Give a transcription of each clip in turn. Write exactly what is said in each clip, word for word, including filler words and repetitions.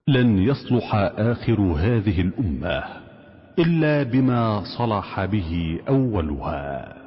لن يصلح آخر هذه الأمة إلا بما صلح به أولها.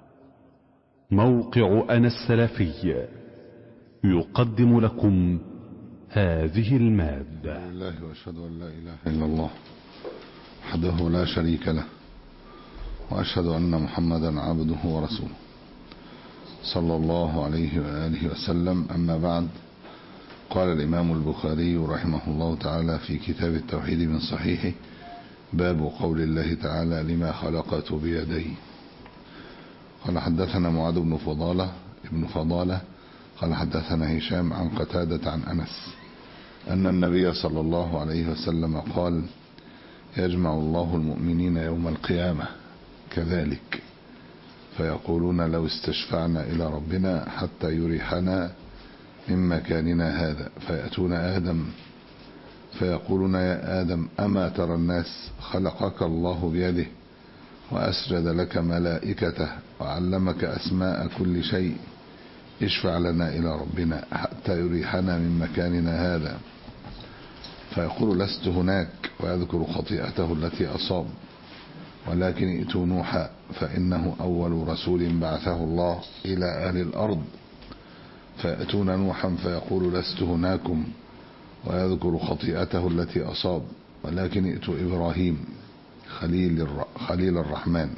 موقع أنا السلفي يقدم لكم هذه المادة. الله وأشهد أن لا إله إلا الله وحده لا شريك له، وأشهد أن محمدا عبده ورسوله صلى الله عليه وآله وسلم. أما بعد، قال الإمام البخاري رحمه الله تعالى في كتاب التوحيد من صحيحه: باب قول الله تعالى: لما خلقت بيدي. قال حدثنا معاذ بن فضالة ابن فضالة قال حدثنا هشام عن قتادة عن أنس أن النبي صلى الله عليه وسلم قال: يجمع الله المؤمنين يوم القيامة كذلك فيقولون لو استشفعنا إلى ربنا حتى يريحنا من مكاننا هذا، فيأتون آدم فيقولون: يا آدم، أما ترى الناس خلقك الله بيده وأسجد لك ملائكته وعلمك أسماء كل شيء، اشفع لنا إلى ربنا حتى يريحنا من مكاننا هذا. فيقول: لست هناك، ويذكر خطيئته التي أصاب، ولكن ائتوا نوحا فإنه أول رسول بعثه الله إلى أهل الأرض. فيأتون نوحا فيقول: لست هناكم، ويذكر خطيئته التي أصاب، ولكن ائتوا إبراهيم خليل خليل الرحمن.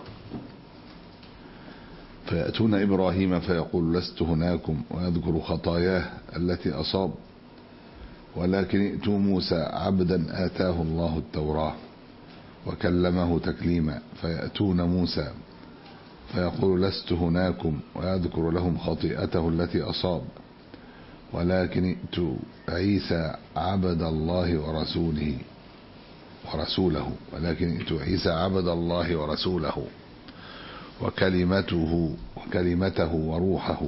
فيأتون إبراهيم فيقول: لست هناكم، ويذكر خطاياه التي أصاب، ولكن ائتوا موسى عبدا آتاه الله التوراة وكلمه تكليما. فيأتون موسى فيقول: لست هناكم، ويذكر لهم خطيئته التي أصاب، ولكن ائتوا عيسى عبد الله ورسوله ورسوله ولكن ائتوا عيسى عبد الله ورسوله وكلمته وكلمته وروحه.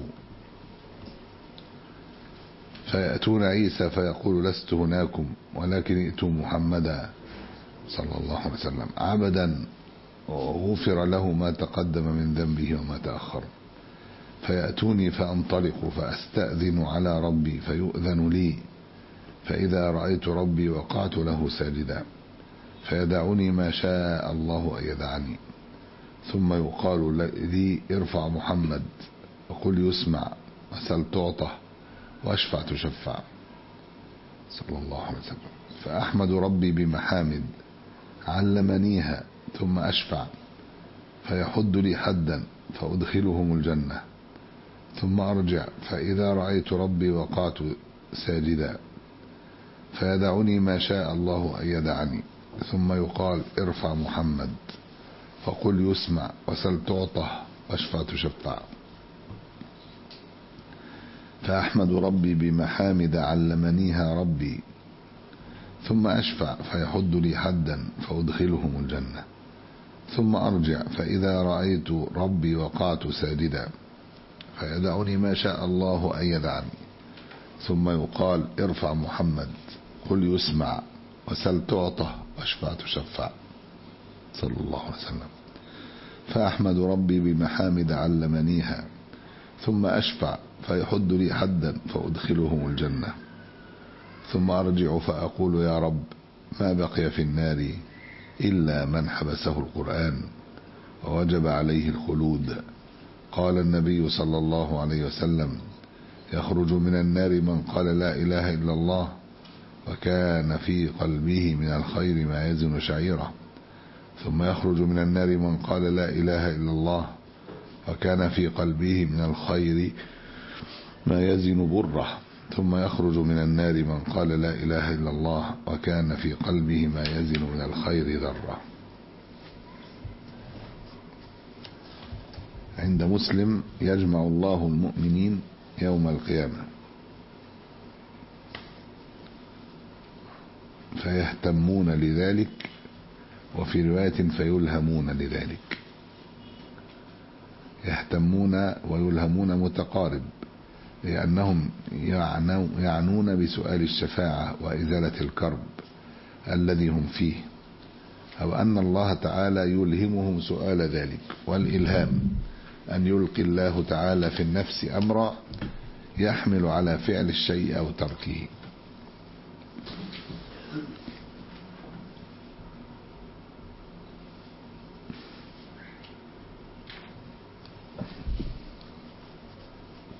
فيأتون عيسى فيقول: لست هناكم، ولكن ائتوا محمدا صلى الله عليه وسلم عبدا وغفر له ما تقدم من ذنبه وما تأخر. فيأتوني فأنطلق فأستأذن على ربي فيؤذن لي، فإذا رأيت ربي وقعت له ساجدا، فيدعني ما شاء الله أن يدعني. ثم يقال لي: ارفع محمد وقل يسمع وسل تعطى واشفع تشفع صلى الله عليه وسلم. فأحمد ربي بمحامد علمنيها، ثم أشفع فيحد لي حدا فأدخلهم الجنة، ثم أرجع فإذا رأيت ربي وقعت ساجدا، فيدعني ما شاء الله أن يدعني. ثم يقال: ارفع محمد فقل يسمع وسل تعطى واشفع تشفع. فأحمد ربي بمحامد علمنيها ربي، ثم أشفع فيحد لي حدا فأدخلهم الجنة، ثم أرجع فإذا رأيت ربي وقعت ساجدا، فيدعني ما شاء الله أن يدعني. ثم يقال: ارفع محمد قل يسمع وسل تعطى واشفع تشفع صلى الله عليه وسلم. فأحمد ربي بمحامد علمنيها، ثم أشفع فيحد لي حدا فأدخلهم الجنة، ثم أرجع فأقول: يا رب، ما بقي في النار إلا من حبسه القرآن ووجب عليه الخلود. قال النبي صلى الله عليه وسلم: يخرج من النار من قال لا إله إلا الله وكان في قلبه من الخير ما يزن شعيره، ثم يخرج من النار من قال لا إله إلا الله وكان في قلبه من الخير ما يزن بره، ثم يخرج من النار من قال لا إله إلا الله وكان في قلبه ما يزن من الخير ذرة. عند مسلم: يجمع الله المؤمنين يوم القيامة فيهتمون لذلك، وفي رواية فيلهمون لذلك. يهتمون ويلهمون متقارب، لأنهم يعنون بسؤال الشفاعة وإزالة الكرب الذي هم فيه، أو أن الله تعالى يلهمهم سؤال ذلك. والإلهام أن يلقي الله تعالى في النفس أمرا يحمل على فعل الشيء أو تركه.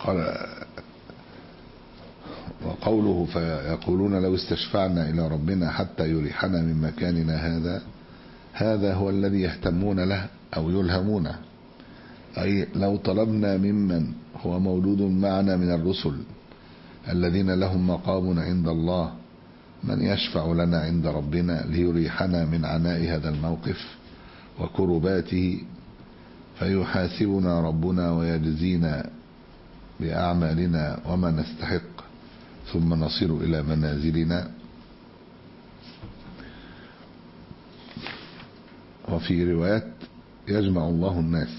قال وقوله فيقولون لو استشفعنا إلى ربنا حتى يريحنا من مكاننا هذا، هذا هو الذي يهتمون له أو يلهمونه، أي لو طلبنا ممن هو مولود معنا من الرسل الذين لهم مقام عند الله من يشفع لنا عند ربنا ليريحنا من عناء هذا الموقف وكرباته، فيحاسبنا ربنا ويجزينا بأعمالنا وما نستحق، ثم نصير إلى منازلنا. وفي روايات يجمع الله الناس،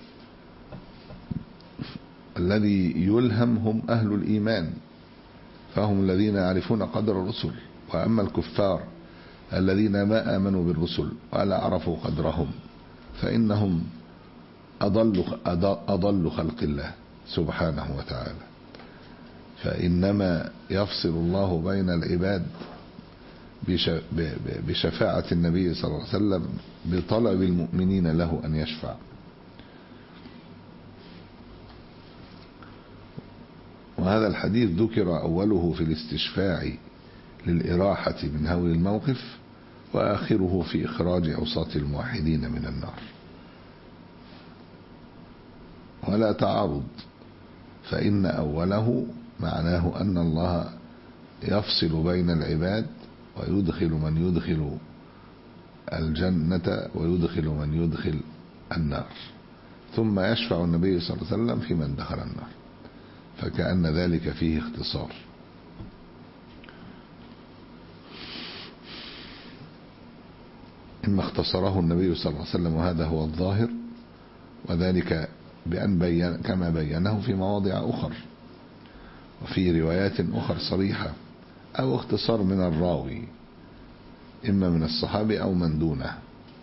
الذي يلهم هم أهل الإيمان فهم الذين يعرفون قدر الرسل، وأما الكفار الذين ما آمنوا بالرسل ولا عرفوا قدرهم فإنهم أضل, أضل خلق الله سبحانه وتعالى. فإنما يفصل الله بين العباد بشفاعة النبي صلى الله عليه وسلم بطلب المؤمنين له أن يشفع. وهذا الحديث ذكر أوله في الاستشفاع للإراحة من هول الموقف، وآخره في إخراج عصاة الموحدين من النار، ولا تعارض، فإن أوله معناه أن الله يفصل بين العباد ويدخل من يدخل الجنة ويدخل من يدخل النار، ثم يشفع النبي صلى الله عليه وسلم في من دخل النار، فكأن ذلك فيه اختصار. إما اختصره النبي صلى الله عليه وسلم وهذا هو الظاهر، وذلك بأن بين كما بينه في مواضع أخر وفي روايات أخر صريحة، أو اختصار من الراوي إما من الصحابي أو من دونه،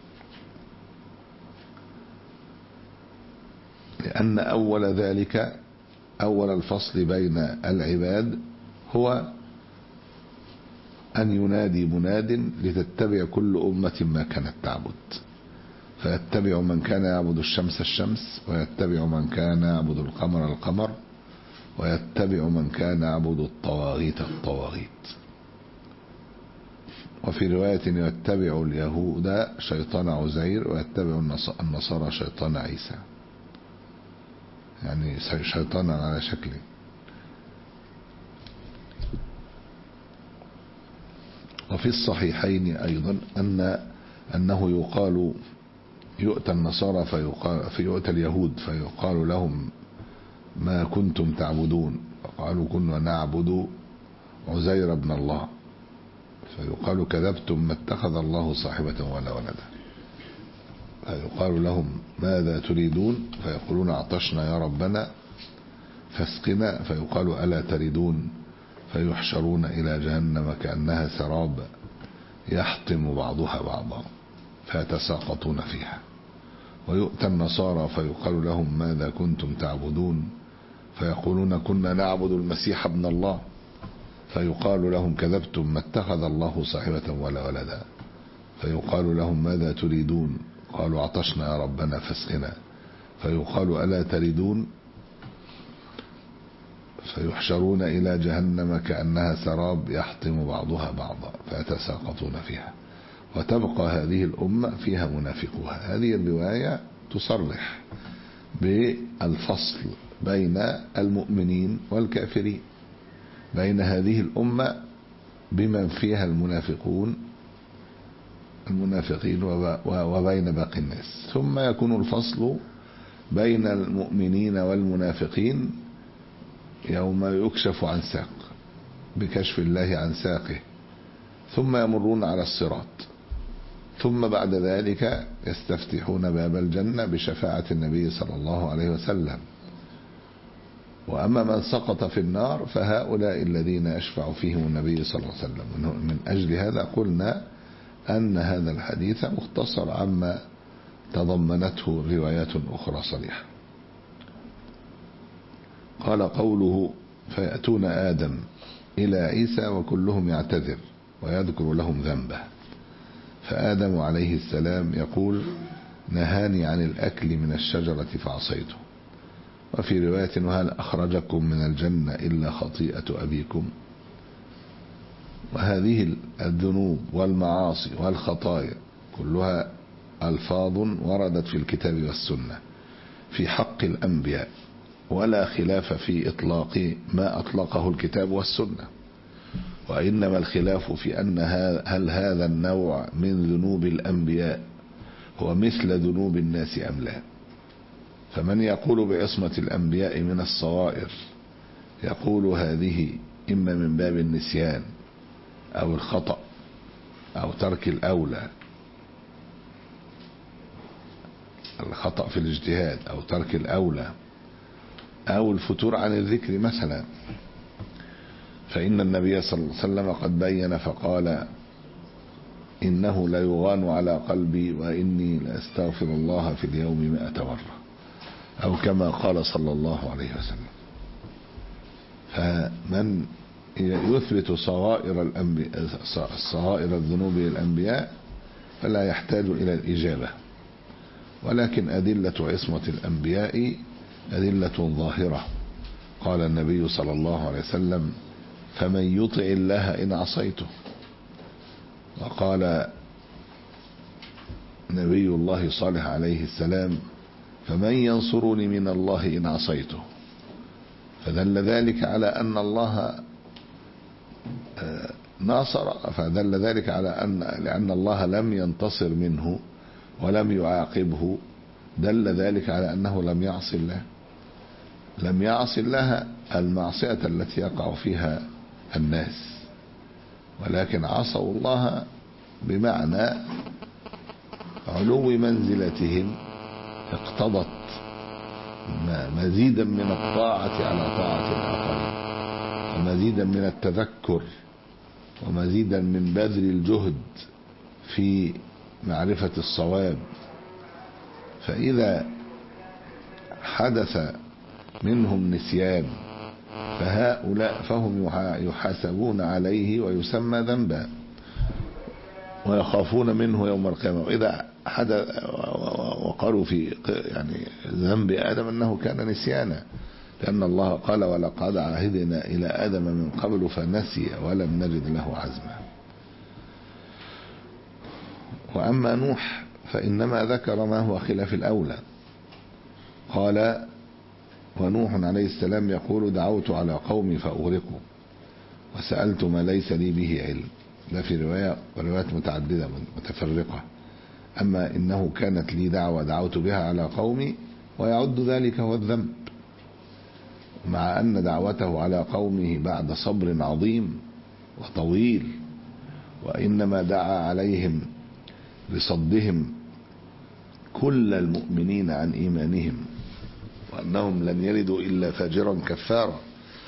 لأن أول ذلك أول الفصل بين العباد هو أن ينادي مناد لتتبع كل أمة ما كانت تعبد، فيتبع من كان يعبد الشمس الشمس، ويتبع من كان يعبد القمر القمر، ويتبع من كان يعبد الطواغيت الطواغيت. وفي رواية يتبع اليهود شيطان عزير ويتبع النصارى شيطان عيسى، يعني شيطانا على شكله. وفي الصحيحين أيضا أن أنه يقال يؤتى النصارى فيقال فيؤتى اليهود فيقال لهم ما كنتم تعبدون، فقالوا كنا نعبد عزير ابن الله، فيقال كذبتم ما اتخذ الله صاحبة ولا ولدا، فيقال لهم ماذا تريدون، فيقولون عطشنا يا ربنا فاسقنا، فيقال ألا تردون، فيحشرون إلى جهنم كأنها سراب يحطم بعضها بعضا فيتساقطون فيها. ويؤتى النصارى فيقال لهم ماذا كنتم تعبدون، فيقولون كنا نعبد المسيح ابن الله، فيقال لهم كذبتم ما اتخذ الله صاحبة ولا ولدا، فيقال لهم ماذا تريدون، قالوا عطشنا يا ربنا فاسقنا، فيقال ألا تردون، فيحشرون إلى جهنم كأنها سراب يحطم بعضها بعضا فيتساقطون فيها. وتبقى هذه الأمة فيها منافقوها. هذه الرواية تصرح بالفصل بين المؤمنين والكافرين، بين هذه الأمة بمن فيها المنافقون المنافقين وبين باقي الناس، ثم يكون الفصل بين المؤمنين والمنافقين يوم يكشف عن ساق بكشف الله عن ساقه، ثم يمرون على الصراط، ثم بعد ذلك يستفتحون باب الجنة بشفاعة النبي صلى الله عليه وسلم. وأما من سقط في النار فهؤلاء الذين يشفع فيهم النبي صلى الله عليه وسلم. من أجل هذا قلنا أن هذا الحديث مختصر عما تضمنته روايات أخرى صريحة. قال قوله فيأتون آدم إلى عيسى وكلهم يعتذر ويذكر لهم ذنبه، فآدم عليه السلام يقول نهاني عن الأكل من الشجرة فعصيته، وفي رواية وهل أخرجكم من الجنة إلا خطيئة أبيكم. وهذه الذنوب والمعاصي والخطايا كلها ألفاظ وردت في الكتاب والسنة في حق الأنبياء، ولا خلاف في إطلاق ما أطلقه الكتاب والسنة، وإنما الخلاف في أن هل هذا النوع من ذنوب الأنبياء هو مثل ذنوب الناس أم لا. فمن يقول بعصمة الأنبياء من الصغائر يقول هذه إما من باب النسيان أو الخطأ أو ترك الأولى، الخطأ في الاجتهاد أو ترك الأولى أو الفتور عن الذكر مثلا. فإن النبي صلى الله عليه وسلم قد بين فقال إنه لا يغان على قلبي وإني لأستغفر الله في اليوم مئة مرة، أو كما قال صلى الله عليه وسلم. فمن يثبت صغائر الأنبياء صغائر الذنوب للأنبياء فلا يحتاج إلى الإجابة، ولكن أدلة عصمة الأنبياء أدلة ظاهرة. قال النبي صلى الله عليه وسلم فمن يطع الله إن عصيته. وقال نبي الله صالح عليه السلام فمن ينصرني من الله إن عصيته. فدل ذلك على أن الله ناصر، فدل ذلك على أن لأن الله لم ينتصر منه ولم يعاقبه، دل ذلك على أنه لم يعص الله. لم يعص الله المعصية التي يقع فيها الناس، ولكن عصوا الله بمعنى علو منزلتهم اقتضت مزيدا من الطاعة على طاعة الآخرين، ومزيدا من التذكر، ومزيدا من بذل الجهد في معرفة الصواب. فإذا حدث منهم نسيان فهؤلاء فهم يحاسبون عليه ويسمى ذنبا ويخافون منه يوم القيامة. وإذا حدث وقالوا في يعني ذنب آدم أنه كان نسيانا، لأن الله قال ولقد عهدنا إلى آدم من قبل فنسي ولم نجد له عزما. وأما نوح فإنما ذكر ما هو خلاف الأولى. قال ونوح عليه السلام يقول دعوت على قومي فأغرقوا وسألت ما ليس لي به علم. ده في رواية وروايات متعددة متفرقة. أما إنه كانت لي دعوة دعوت بها على قومي، ويعد ذلك هو الذنب، مع أن دعوته على قومه بعد صبر عظيم وطويل، وإنما دعا عليهم لصدهم كل المؤمنين عن إيمانهم، وأنهم لن يلدوا إلا فاجرا كفارا.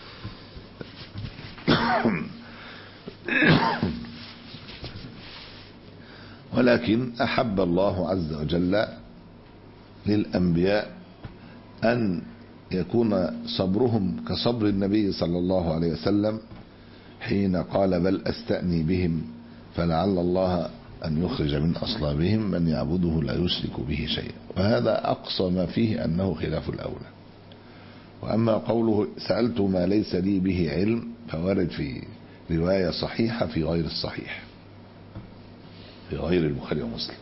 ولكن أحب الله عز وجل للأنبياء أن يكون صبرهم كصبر النبي صلى الله عليه وسلم حين قال بل أستأني بهم فلعل الله أن يخرج من أصلابهم من يعبده لا يشرك به شيئا. وهذا أقصى ما فيه أنه خلاف الأولى. وأما قوله سألت ما ليس لي به علم فوارد في رواية صحيحة في غير الصحيح، في غير البخاري ومسلم،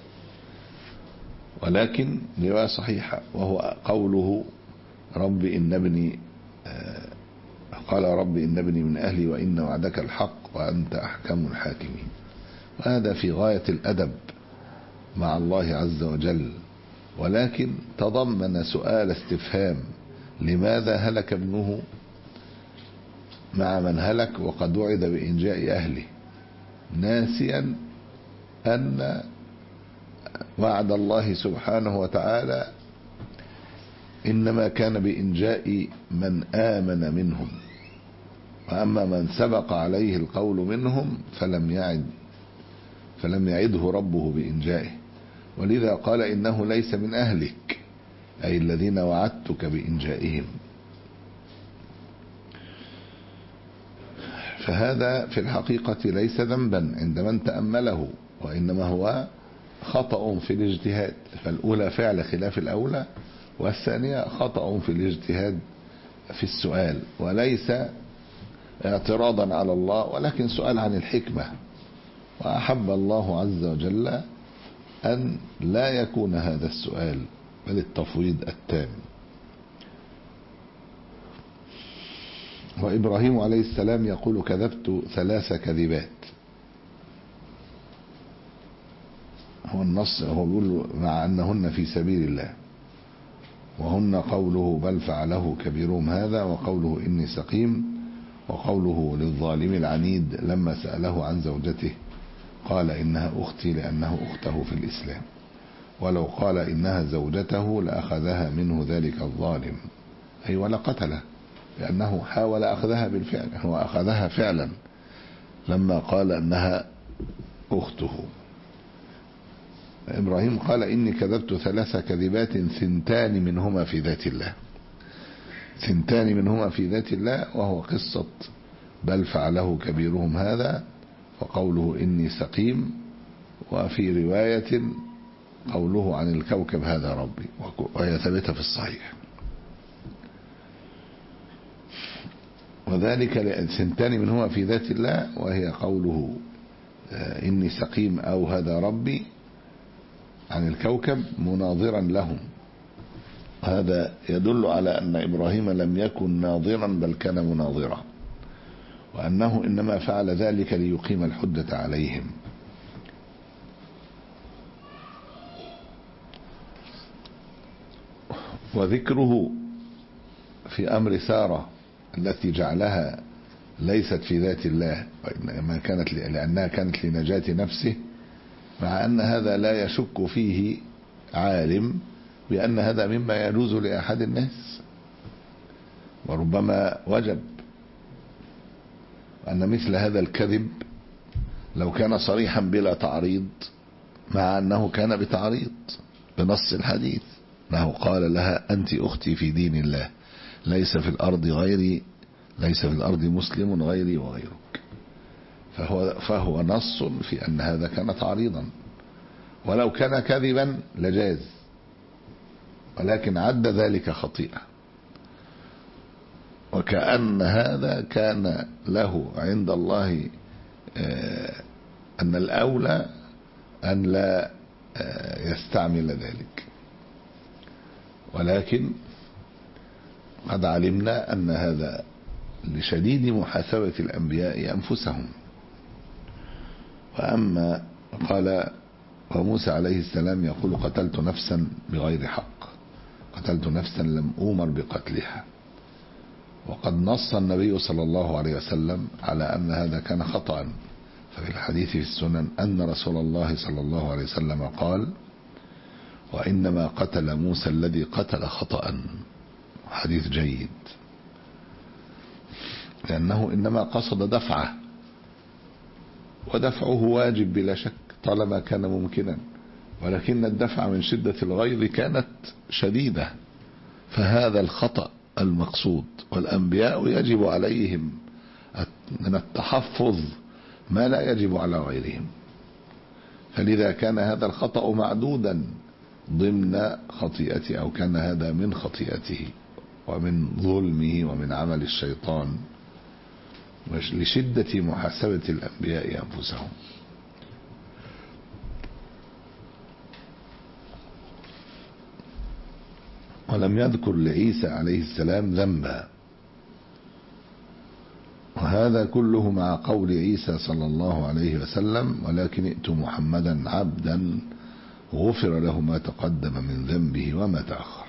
ولكن رواية صحيحة، وهو قوله رب إن ابني قال رب إن ابني من أهلي وإن وعدك الحق وأنت أحكم الحاكمين. وهذا في غاية الأدب مع الله عز وجل، ولكن تضمن سؤال استفهام لماذا هلك ابنه مع من هلك وقد وعد بإنجاء أهله، ناسيا أن وعد الله سبحانه وتعالى إنما كان بإنجاء من آمن منهم، وأما من سبق عليه القول منهم فلم يعد فلم يعده ربه بإنجائه. ولذا قال إنه ليس من أهلك، أي الذين وعدتك بإنجائهم. فهذا في الحقيقة ليس ذنبا عند من تأمله، وإنما هو خطأ في الاجتهاد. فالأولى فعل خلاف الأولى، والثانية خطأ في الاجتهاد في السؤال، وليس اعتراضا على الله ولكن سؤال عن الحكمة. وأحب الله عز وجل أن لا يكون هذا السؤال بل التفويض التام. وإبراهيم عليه السلام يقول كذبت ثلاث كذبات. هو النص هو بيقول مع أنهن في سبيل الله، وهن قوله بل فعله كبيرهم هذا، وقوله إني سقيم، وقوله للظالم العنيد لما سأله عن زوجته قال إنها أختي لأنه أخته في الإسلام، ولو قال إنها زوجته لأخذها منه ذلك الظالم، أي ولا قتله، لأنه حاول أخذها بالفعل، هو أخذها فعلا لما قال أنها أخته. إبراهيم قال إني كذبت ثلاث كذبات ثنتان منهما في ذات الله، ثنتان منهما في ذات الله، وهو قصة بل فعله كبيرهم هذا، وقوله إني سقيم، وفي رواية قوله عن الكوكب هذا ربي، وهي ثابتة في الصحيح. وذلك ثنتان منهما في ذات الله، وهي قوله إني سقيم أو هذا ربي عن الكوكب مناظرا لهم. هذا يدل على أن إبراهيم لم يكن ناظرا بل كان مناظرا، وأنه إنما فعل ذلك ليقيم الحجة عليهم. وذكره في أمر سارة التي جعلها ليست في ذات الله وإنما كانت لأنها كانت لنجاة نفسه، مع أن هذا لا يشك فيه عالم بأن هذا مما يجوز لأحد الناس، وربما وجب أن مثل هذا الكذب لو كان صريحا بلا تعريض، مع أنه كان بتعريض بنص الحديث، أنه قال لها أنت أختي في دين الله، ليس في الأرض غيري، ليس في الأرض مسلم غيري وغيرك، فهو, فهو نص في أن هذا كان تعريضا، ولو كان كذبا لجاز، ولكن عد ذلك خطيئة، وكأن هذا كان له عند الله أن الأولى أن لا يستعمل ذلك، ولكن قد علمنا أن هذا لشديد محاسبة الأنبياء أنفسهم. وأما قال وموسى عليه السلام يقول قتلت نفسا بغير حق، قتلت نفسا لم أؤمر بقتلها، وقد نص النبي صلى الله عليه وسلم على أن هذا كان خطأ، ففي الحديث في السنن أن رسول الله صلى الله عليه وسلم قال وإنما قتل موسى الذي قتل خطأ، حديث جيد، لأنه إنما قصد دفعه، ودفعه واجب بلا شك طالما كان ممكنا، ولكن الدفع من شدة الغيظ كانت شديدة، فهذا الخطأ المقصود، والأنبياء يجب عليهم من التحفظ ما لا يجب على غيرهم، فلذا كان هذا الخطأ معدودا ضمن خطيئته، أو كان هذا من خطيئته ومن ظلمه ومن عمل الشيطان، لشدة محاسبة الأنبياء أنفسهم. ولم يذكر لعيسى عليه السلام ذنبا، وهذا كله مع قول عيسى صلى الله عليه وسلم ولكن ائتوا محمدا عبدا غفر له ما تقدم من ذنبه وما تأخر.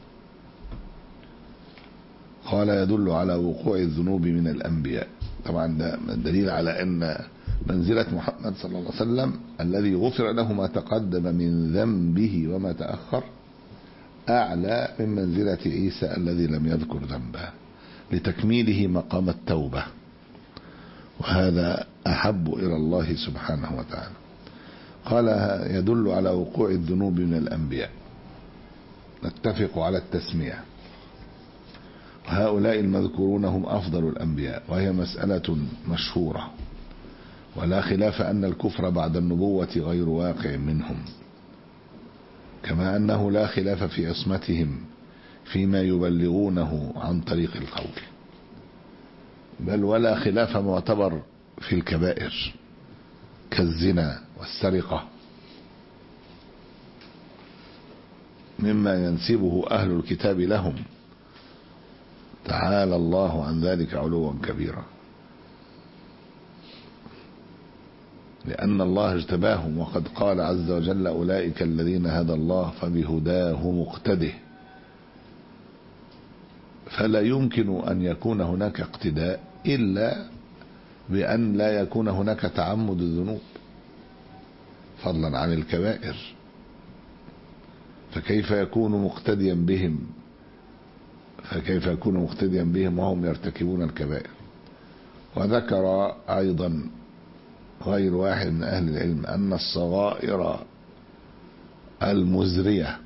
قال يدل على وقوع الذنوب من الأنبياء، طبعا ده دليل على أن منزلة محمد صلى الله عليه وسلم الذي غفر له ما تقدم من ذنبه وما تأخر أعلى من منزلة عيسى الذي لم يذكر ذنبه، لتكميله مقام التوبة، وهذا أحب إلى الله سبحانه وتعالى. قال يدل على وقوع الذنوب من الأنبياء، نتفق على التسمية، وهؤلاء المذكورون هم أفضل الأنبياء، وهي مسألة مشهورة، ولا خلاف أن الكفر بعد النبوة غير واقع منهم، كما أنه لا خلاف في عصمتهم فيما يبلغونه عن طريق القول، بل ولا خلاف معتبر في الكبائر كالزنا والسرقة مما ينسبه أهل الكتاب لهم، تعالى الله عن ذلك علوا كبيرا، لأن الله اجتباهم، وقد قال عز وجل أولئك الذين هدى الله فبهداه مقتده. فلا يمكن أن يكون هناك اقتداء إلا بأن لا يكون هناك تعمد الذنوب فضلا عن الكبائر، فكيف يكون مقتديا بهم فكيف يكون مقتديا بهم وهم يرتكبون الكبائر. وذكر أيضا غير واحد من أهل العلم أن الصغائر المزرية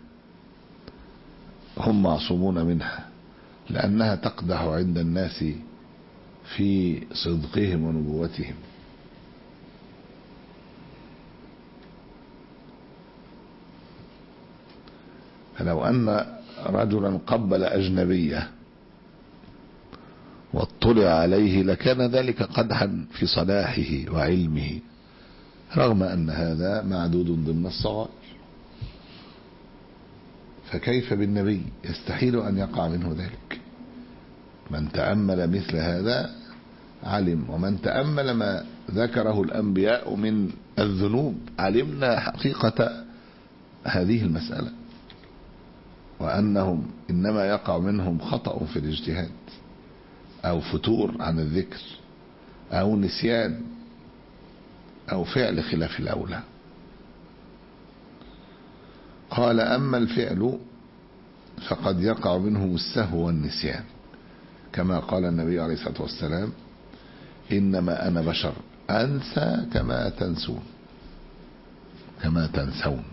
هم معصومون منها، لأنها تقدح عند الناس في صدقهم ونبوتهم. فلو أن رجلا قبل أجنبية واطلع عليه لكان ذلك قدحا في صلاحه وعلمه، رغم أن هذا معدود ضمن الصغائر. فكيف بالنبي؟ يستحيل أن يقع منه ذلك. من تأمل مثل هذا علم، ومن تأمل ما ذكره الأنبياء من الذنوب علمنا حقيقة هذه المسألة، وأنهم إنما يقع منهم خطأ في الاجتهاد أو فتور عن الذكر أو نسيان أو فعل خلاف الأولى. قال أما الفعل فقد يقع منهم السهو والنسيان، كما قال النبي عليه الصلاة والسلام إنما أنا بشر أنسى كما تنسون كما تنسون.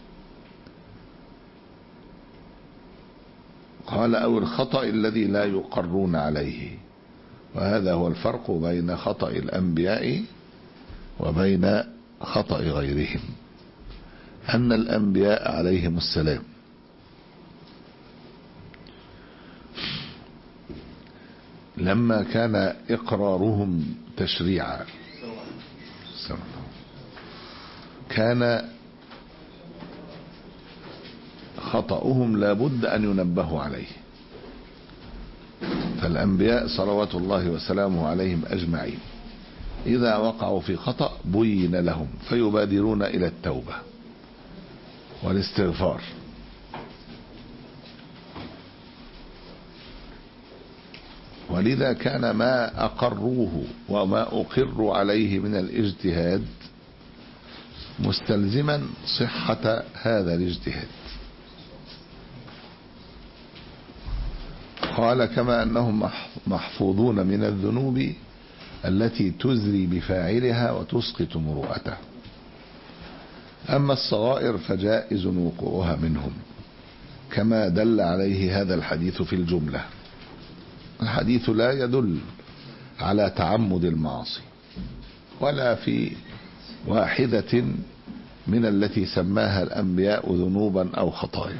قال أو الخطأ الذي لا يقرون عليه، وهذا هو الفرق بين خطأ الأنبياء وبين خطأ غيرهم، أن الأنبياء عليهم السلام لما كان إقرارهم تشريعا كان خطأهم لابد أن ينبهوا عليه. فالأنبياء صلوات الله وسلامه عليهم أجمعين إذا وقعوا في خطأ بين لهم فيبادرون إلى التوبة والاستغفار. ولذا كان ما أقروه وما أقروا عليه من الاجتهاد مستلزما صحة هذا الاجتهاد. قال كما أنهم محفوظون من الذنوب التي تزري بفاعلها وتسقط مروءته. أما الصغائر فجائز وقوعها منهم، كما دل عليه هذا الحديث في الجملة. الحديث لا يدل على تعمد المعاصي ولا في واحدة من التي سماها الأنبياء ذنوبا أو خطايا،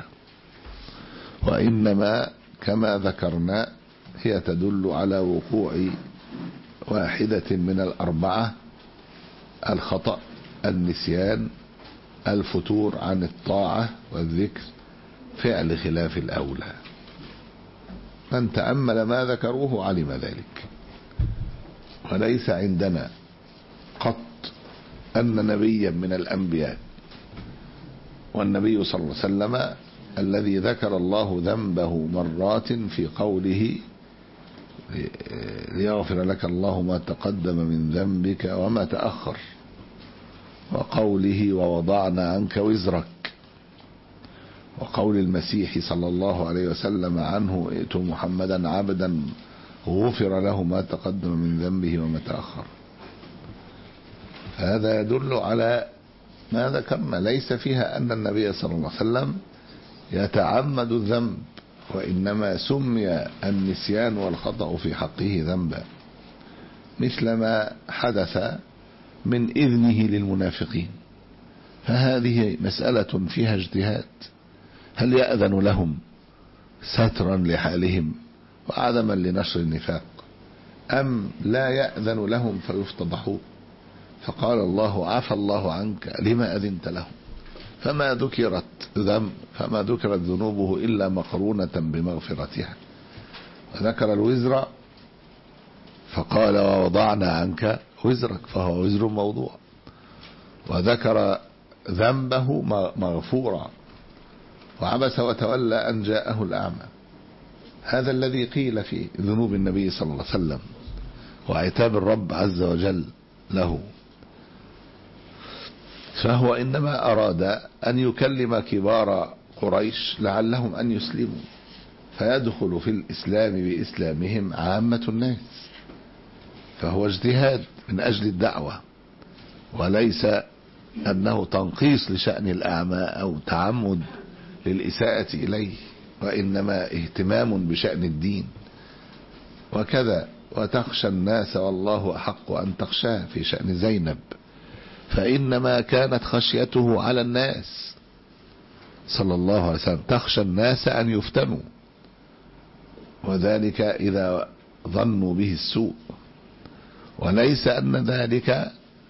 وإنما كما ذكرنا هي تدل على وقوع واحدة من الأربعة: الخطأ، النسيان، الفتور عن الطاعة والذكر، فعل خلاف الأولى. من تأمل ما ذكروه علم ذلك. وليس عندنا قط أن نبيا من الأنبياء، والنبي صلى الله عليه وسلم الذي ذكر الله ذنبه مرات في قوله ليغفر لك الله ما تقدم من ذنبك وما تأخر، وقوله ووضعنا عنك وزرك، وقول المسيح صلى الله عليه وسلم عنه ائتوا محمدا عبدا غفر له ما تقدم من ذنبه وما تأخر. هذا يدل على ما ذكرنا، ليس فيها أن النبي صلى الله عليه وسلم يتعمد الذنب، وإنما سمي النسيان والخطأ في حقه ذنبا، مثل ما حدث من إذنه للمنافقين. فهذه مسألة فيها اجتهاد، هل يأذن لهم سترا لحالهم وعدما لنشر النفاق، أم لا يأذن لهم فيفتضحون؟ فقال الله عفى الله عنك لما أذنت لهم. فما ذكرت ذنب فما ذكرت ذنوبه إلا مقرونة بمغفرتها. وذكر الوزر فقال ووضعنا عنك وزرك فهو وزر موضوع. وذكر ذنبه مغفورا. وعبس وتولى أن جاءه الأعمى. هذا الذي قيل في ذنوب النبي صلى الله عليه وسلم وعتاب الرب عز وجل له. فهو إنما أراد أن يكلم كبار قريش لعلهم أن يسلموا، فيدخل في الإسلام بإسلامهم عامة الناس. فهو اجتهاد من أجل الدعوة، وليس أنه تنقيص لشأن الأعمى أو تعمد للإساءة إليه، وإنما اهتمام بشأن الدين. وكذا وتخشى الناس والله أحق أن تخشاه في شأن زينب، فإنما كانت خشيته على الناس صلى الله عليه وسلم، تخشى الناس أن يفتنوا، وذلك إذا ظنوا به السوء، وليس أن ذلك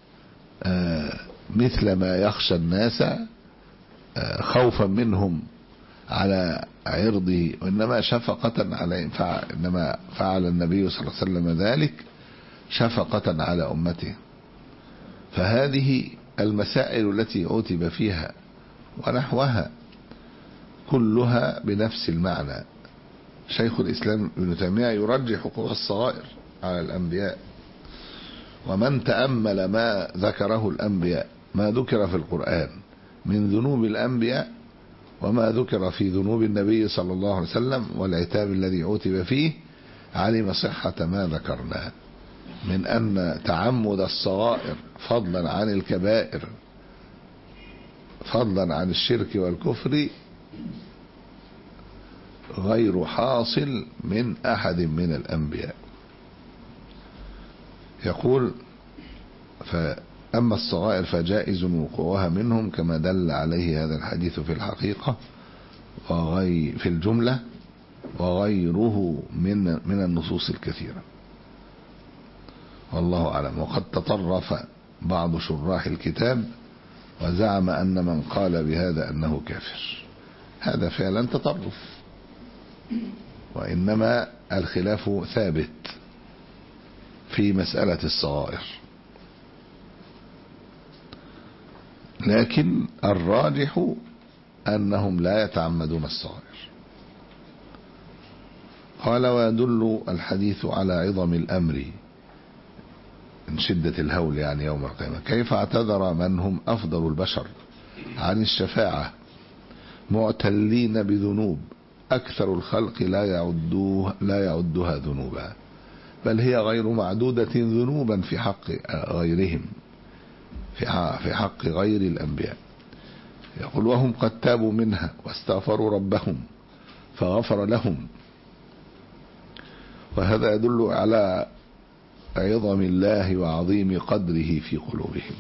مثل ما يخشى الناس خوفا منهم على عرضه، وإنما شفقة عليه. إنما فعل النبي صلى الله عليه وسلم ذلك شفقة على أمته. فهذه المسائل التي عتب فيها ونحوها كلها بنفس المعنى. شيخ الإسلام ابن تيمية يرجح حقوق الصغائر على الأنبياء. ومن تأمل ما ذكره الأنبياء، ما ذكر في القرآن من ذنوب الأنبياء وما ذكر في ذنوب النبي صلى الله عليه وسلم والعتاب الذي عتب فيه، علم صحة ما ذكرنا من أن تعمد الصغائر فضلا عن الكبائر، فضلا عن الشرك والكفر، غير حاصل من أحد من الأنبياء. يقول فأما الصغائر فجائز وقوعها منهم كما دل عليه هذا الحديث في الحقيقة وغير في الجملة وغيره من من النصوص الكثيرة، والله أعلم. وقد تطرف بعض شراح الكتاب وزعم أن من قال بهذا أنه كافر. هذا فعلا تطرف، وإنما الخلاف ثابت في مسألة الصغائر، لكن الراجح أنهم لا يتعمدون الصغائر. قال ويدل الحديث على عظم الأمر من شدة الهول يعني يوم القيامة، كيف اعتذر من هم أفضل البشر عن الشفاعة معتلين بذنوب أكثر الخلق لا يعدوها, لا يعدها ذنوبا، بل هي غير معدودة ذنوبا في حق غيرهم، في حق غير الأنبياء. يقول وهم قد تابوا منها واستغفروا ربهم فغفر لهم. وهذا يدل على عظم الله وعظيم قدره في قلوبهم،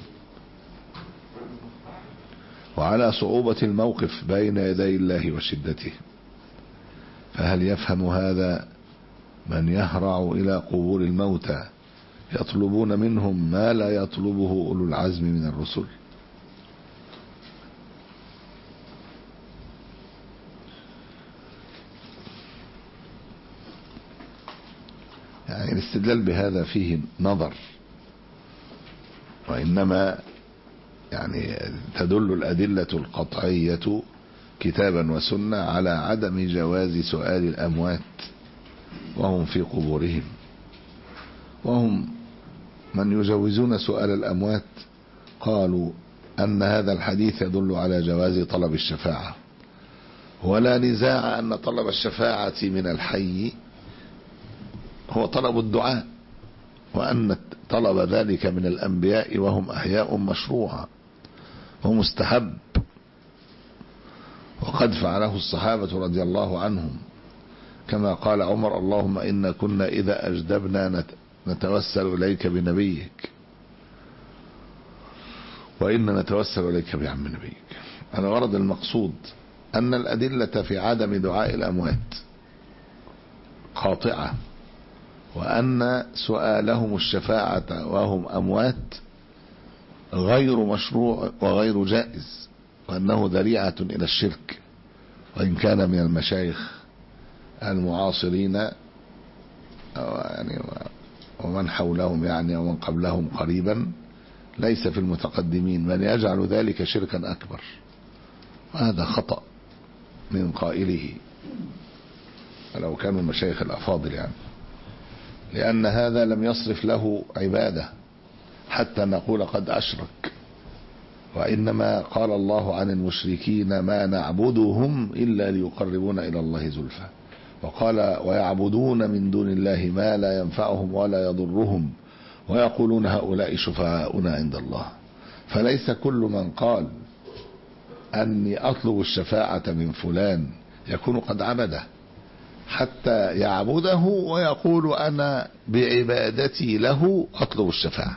وعلى صعوبة الموقف بين يدي الله وشدته. فهل يفهم هذا من يهرع إلى قبور الموتى يطلبون منهم ما لا يطلبه أولو العزم من الرسل؟ يعني الاستدلال بهذا فيه نظر، وإنما يعني تدل الأدلة القطعية كتابا وسنة على عدم جواز سؤال الأموات وهم في قبورهم. وهم من يجوزون سؤال الأموات قالوا أن هذا الحديث يدل على جواز طلب الشفاعة، ولا نزاع أن طلب الشفاعة من الحي هو طلب الدعاء، وأن طلب ذلك من الأنبياء وهم أحياء مشروع ومستحب، وقد فعله الصحابة رضي الله عنهم، كما قال عمر اللهم إنا كنا إذا أجدبنا نتوسل إليك بنبيك، وإنا نتوسل إليك بعم نبيك. أنا ورد المقصود أن الأدلة في عدم دعاء الأموات قاطعة، وأن سؤالهم الشفاعة وهم أموات غير مشروع وغير جائز، وأنه ذريعة إلى الشرك، وإن كان من المشايخ المعاصرين يعني ومن حولهم يعني ومن قبلهم قريبا ليس في المتقدمين من يجعل ذلك شركا أكبر، وهذا خطأ من قائله ولو كانوا المشايخ الأفاضل يعني، لأن هذا لم يصرف له عبادة حتى نقول قد أشرك، وإنما قال الله عن المشركين ما نعبدهم إلا ليقربونا إلى الله زلفى، وقال ويعبدون من دون الله ما لا ينفعهم ولا يضرهم ويقولون هؤلاء شفعاؤنا عند الله. فليس كل من قال أني أطلب الشفاعة من فلان يكون قد عبده حتى يعبده ويقول أنا بعبادتي له أطلب الشفاعة،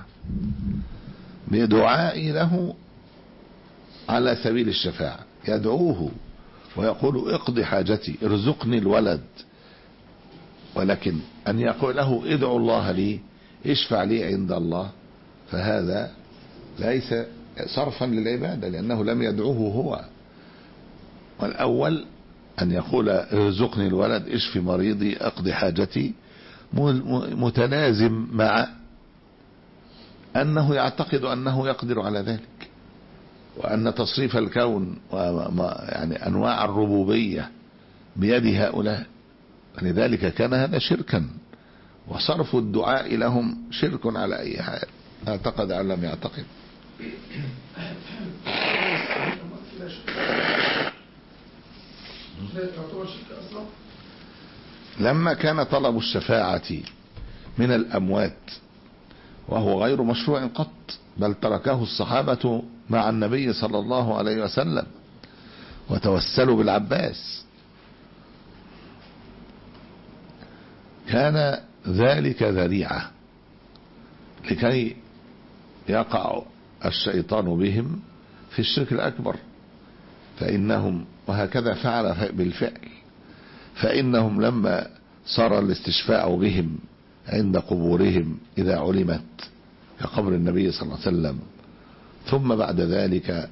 بدعائي له على سبيل الشفاعة، يدعوه ويقول اقضي حاجتي ارزقني الولد، ولكن أن يقول له ادعو الله لي اشفع لي عند الله، فهذا ليس صرفا للعبادة لأنه لم يدعوه هو. والأول أن يقول ارزقني الولد اشفي مريضي اقضي حاجتي متلازم مع أنه يعتقد أنه يقدر على ذلك، وأن تصريف الكون يعني أنواع الربوبية بيد هؤلاء، لذلك كان هذا شركا، وصرف الدعاء لهم شرك على أي حال اعتقد أو لم يعتقد. لما كان طلب الشفاعة من الأموات وهو غير مشروع قط، بل تركه الصحابة مع النبي صلى الله عليه وسلم وتوسلوا بالعباس، كان ذلك ذريعة لكي يقع الشيطان بهم في الشرك الأكبر، فإنهم وهكذا فعل بالفعل، فإنهم لما صار الاستشفاع بهم عند قبورهم إذا علمت كقبر النبي صلى الله عليه وسلم، ثم بعد ذلك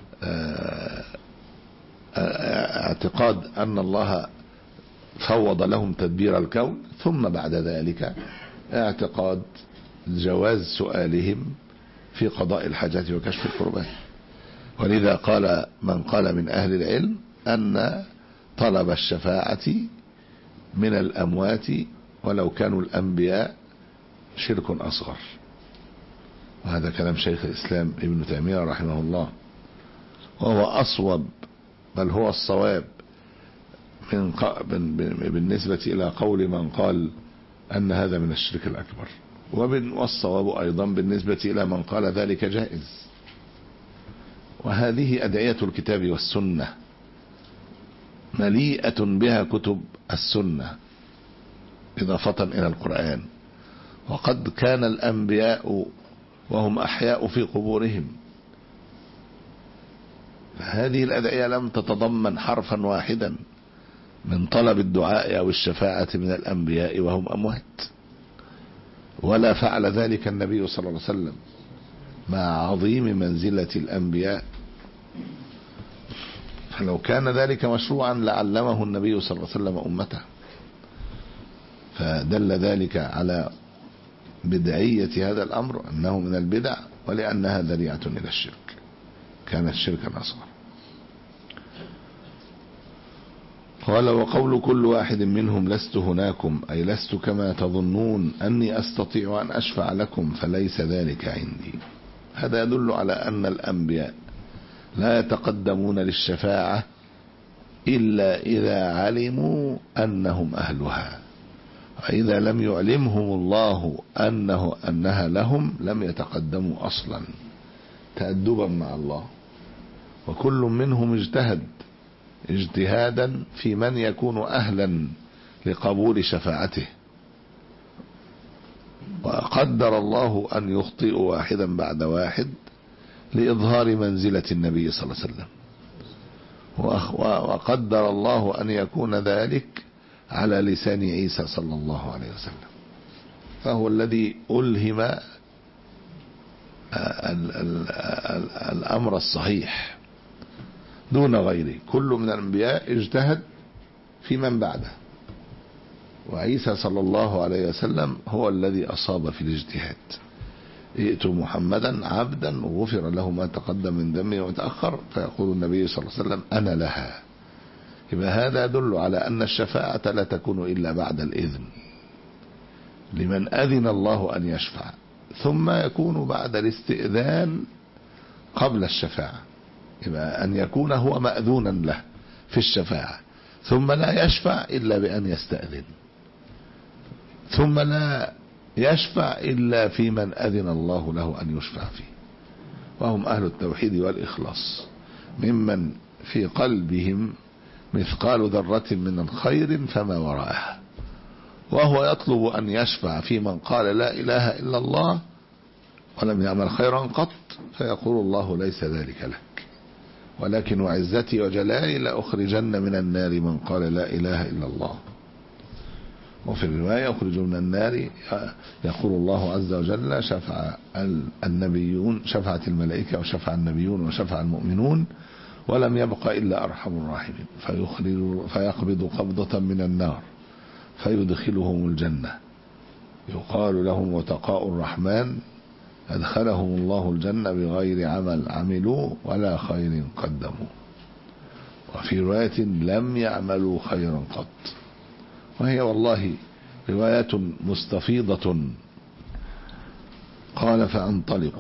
اعتقاد أن الله فوض لهم تدبير الكون، ثم بعد ذلك اعتقاد جواز سؤالهم في قضاء الحاجات وكشف الكربات. ولذا قال من قال من أهل العلم أن طلب الشفاعة من الأموات ولو كانوا الأنبياء شرك أصغر، وهذا كلام شيخ الإسلام ابن تيمية رحمه الله، وهو أصوب بل هو الصواب من بالنسبة إلى قول من قال أن هذا من الشرك الأكبر، والصواب أيضا بالنسبة إلى من قال ذلك جائز. وهذه أدعية الكتاب والسنة مليئة بها كتب السنة إضافة إلى القرآن، وقد كان الأنبياء وهم أحياء في قبورهم، هذه الأدعية لم تتضمن حرفا واحدا من طلب الدعاء أو الشفاعة من الأنبياء وهم أموات، ولا فعل ذلك النبي صلى الله عليه وسلم مع عظيم منزلة الأنبياء. فلو كان ذلك مشروعا لعلمه النبي صلى الله عليه وسلم أمته، فدل ذلك على بدعية هذا الأمر أنه من البدع، ولأنها ذريعة إلى الشرك، كانت شركا أصغر. قال وقول كل واحد منهم لست هناكم أي لست كما تظنون أني أستطيع أن أشفع لكم فليس ذلك عندي. هذا يدل على أن الأنبياء لا يتقدمون للشفاعة إلا إذا علموا أنهم أهلها، وإذا لم يعلمهم الله أنه أنها لهم لم يتقدموا أصلا تأدبا مع الله. وكل منهم اجتهد اجتهادا في من يكون أهلا لقبول شفاعته، وقدر الله أن يخطئ واحدا بعد واحد لإظهار منزلة النبي صلى الله عليه وسلم، وقدر الله أن يكون ذلك على لسان عيسى صلى الله عليه وسلم، فهو الذي ألهم الأمر الصحيح دون غيره. كل من الأنبياء اجتهد في من بعده، وعيسى صلى الله عليه وسلم هو الذي أصاب في الاجتهاد. ائتوا محمدا عبدا وغفر له ما تقدم من ذنبه وتأخر، فيقول النبي صلى الله عليه وسلم أنا لها. يبقى هذا يدل على أن الشفاعة لا تكون إلا بعد الإذن لمن أذن الله أن يشفع، ثم يكون بعد الاستئذان قبل الشفاعة. يبقى أن يكون هو مأذونا له في الشفاعة، ثم لا يشفع إلا بأن يستأذن، ثم لا يشفع إلا في من أذن الله له أن يشفع فيه، وهم أهل التوحيد والإخلاص، ممن في قلبهم مثقال ذرة من الخير فما وراءها، وهو يطلب أن يشفع في من قال لا إله إلا الله ولم يعمل خيرا قط، فيقول الله ليس ذلك لك، ولكن وعزتي وجلالي لأخرجن من النار من قال لا إله إلا الله. وفي الرواية يخرج من النار، يقول الله عز وجل شفع النبيون، شفعت الملائكة وشفع النبيون وشفع المؤمنون ولم يبق إلا أرحم الراحمين، فيخرج فيقبض قبضة من النار فيدخلهم الجنة، يقال لهم وتقاء الرحمن أدخلهم الله الجنة بغير عمل عملوا ولا خير قدموا. وفي رواية لم يعملوا خيرا قط. وهي والله رواية مستفيضة. قال فأنطلق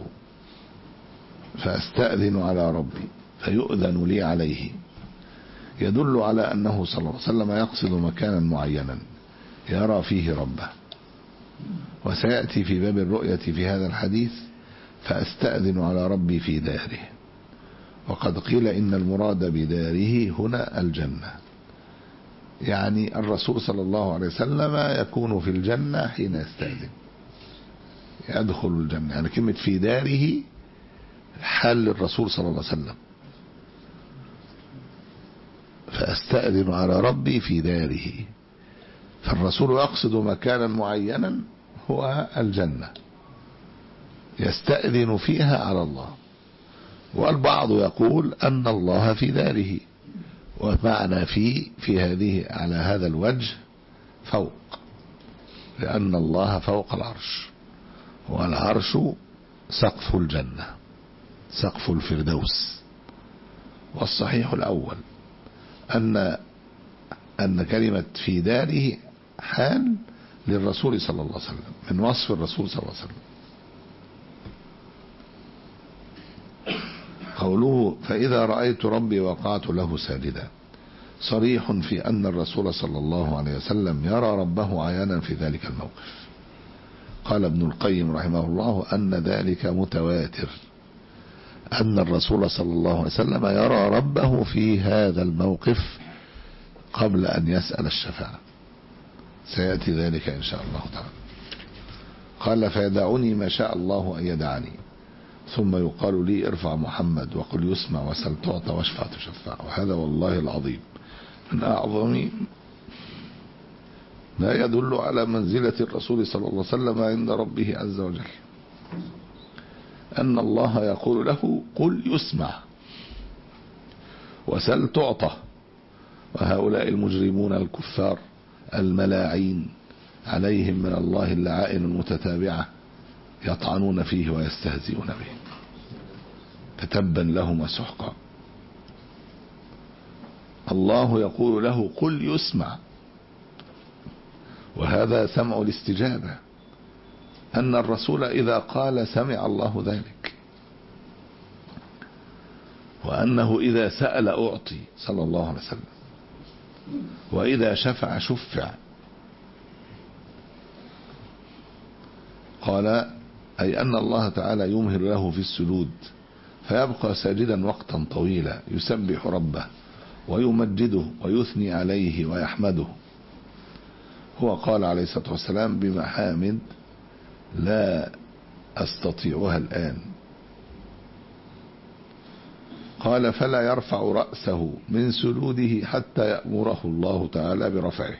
فأستأذن على ربي فيؤذن لي عليه، يدل على أنه صلى الله عليه وسلم يقصد مكانا معينا يرى فيه ربه. وسيأتي في باب الرؤية في هذا الحديث فأستأذن على ربي في داره، وقد قيل إن المراد بداره هنا الجنة، يعني الرسول صلى الله عليه وسلم يكون في الجنة حين يستأذن يدخل الجنة، يعني كلمة في داره حال الرسول صلى الله عليه وسلم. فأستأذن على ربي في داره، فالرسول يقصد مكانا معينا هو الجنة يستأذن فيها على الله. والبعض يقول أن الله في داره، ومعنى في في هذه على هذا الوجه فوق، لأن الله فوق العرش، والعرش سقف الجنة سقف الفردوس. والصحيح الأول أن أن كلمة في داره حال للرسول صلى الله عليه وسلم من وصف الرسول صلى الله عليه وسلم. قوله فإذا رأيت ربي وقعت له ساجدا صريح في أن الرسول صلى الله عليه وسلم يرى ربه عيانا في ذلك الموقف. قال ابن القيم رحمه الله أن ذلك متواتر، أن الرسول صلى الله عليه وسلم يرى ربه في هذا الموقف قبل أن يسأل الشفاعة، سيأتي ذلك إن شاء الله تعالى. قال فيدعني ما شاء الله أن يدعني، ثم يقال لي ارفع محمد وقل يسمع وسل تعطى واشفع تشفع. وهذا والله العظيم من أعظم لا يدل على منزلة الرسول صلى الله عليه وسلم عند ربه عز وجل، أن الله يقول له قل يسمع وسل تعطى. وهؤلاء المجرمون الكفار الملاعين عليهم من الله اللعائن المتتابعة يطعنون فيه ويستهزئون به، فتبا لهم وسحقا. الله يقول له قل يسمع، وهذا سمع الاستجابة، أن الرسول إذا قال سمع الله ذلك، وأنه إذا سأل أعطي صلى الله عليه وسلم، وإذا شفع شفع. قال أي أن الله تعالى يمهل له في السجود فيبقى ساجدا وقتا طويلا يسبح ربه ويمجده ويثني عليه ويحمده. هو قال عليه الصلاة والسلام بمحامد لا أستطيعها الآن. قال فلا يرفع رأسه من سجوده حتى يأمره الله تعالى برفعه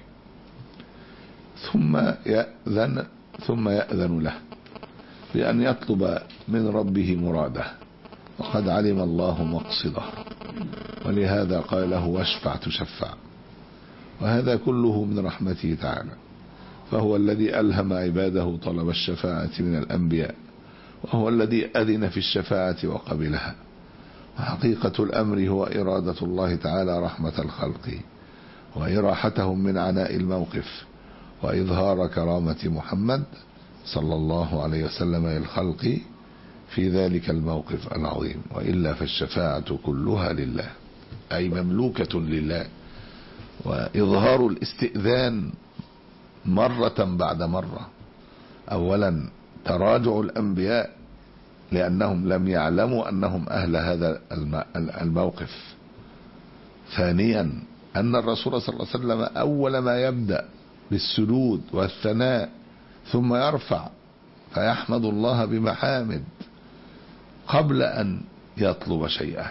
ثم يأذن ثم يأذن له بأن يطلب من ربه مراده وقد علم الله مقصده، ولهذا قال له واشفع تشفع. وهذا كله من رحمته تعالى، فهو الذي ألهم عباده طلب الشفاعة من الأنبياء، وهو الذي أذن في الشفاعة وقبلها. وحقيقة الأمر هو إرادة الله تعالى رحمة الخلق وإراحتهم من عناء الموقف وإظهار كرامة محمد صلى الله عليه وسلم للخلق في ذلك الموقف العظيم. وإلا فالشفاعة كلها لله، أي مملوكة لله، وإظهار الاستئذان مرة بعد مرة. أولا تراجع الأنبياء لأنهم لم يعلموا أنهم أهل هذا الموقف. ثانيا أن الرسول صلى الله عليه وسلم أول ما يبدأ بالسجود والثناء ثم يرفع فيحمد الله بمحامد قبل أن يطلب شيئا.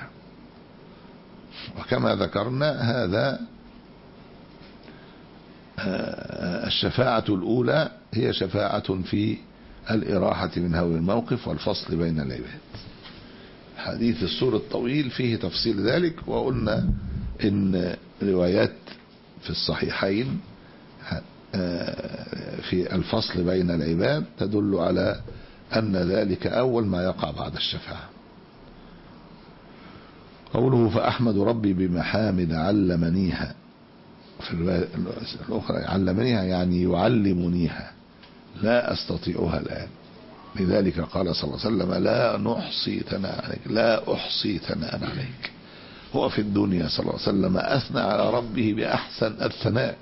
وكما ذكرنا هذا الشفاعة الأولى هي شفاعة في الإراحة من هول الموقف والفصل بين العباد. حديث السور الطويل فيه تفصيل ذلك، وقلنا إن روايات في الصحيحين في الفصل بين العباد تدل على أن ذلك أول ما يقع بعد الشفاعة. قوله فأحمد ربي بمحامد علمنيها، في الرواية الأخرى علمنيها يعني يعلمنيها لا أستطيعها الآن. لذلك قال صلى الله عليه وسلم لا نحصي ثناء عليك، لا أحصي ثناء عليك. هو في الدنيا صلى الله عليه وسلم أثنى على ربه بأحسن الثناء.